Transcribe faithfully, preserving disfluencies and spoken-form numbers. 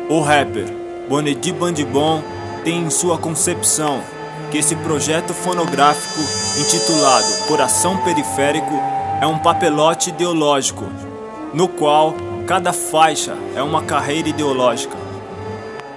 O rapper Bonedi Bandibon tem em sua concepção que esse projeto fonográfico intitulado Coração Periférico é um papelote ideológico, no qual cada faixa é uma carreira ideológica.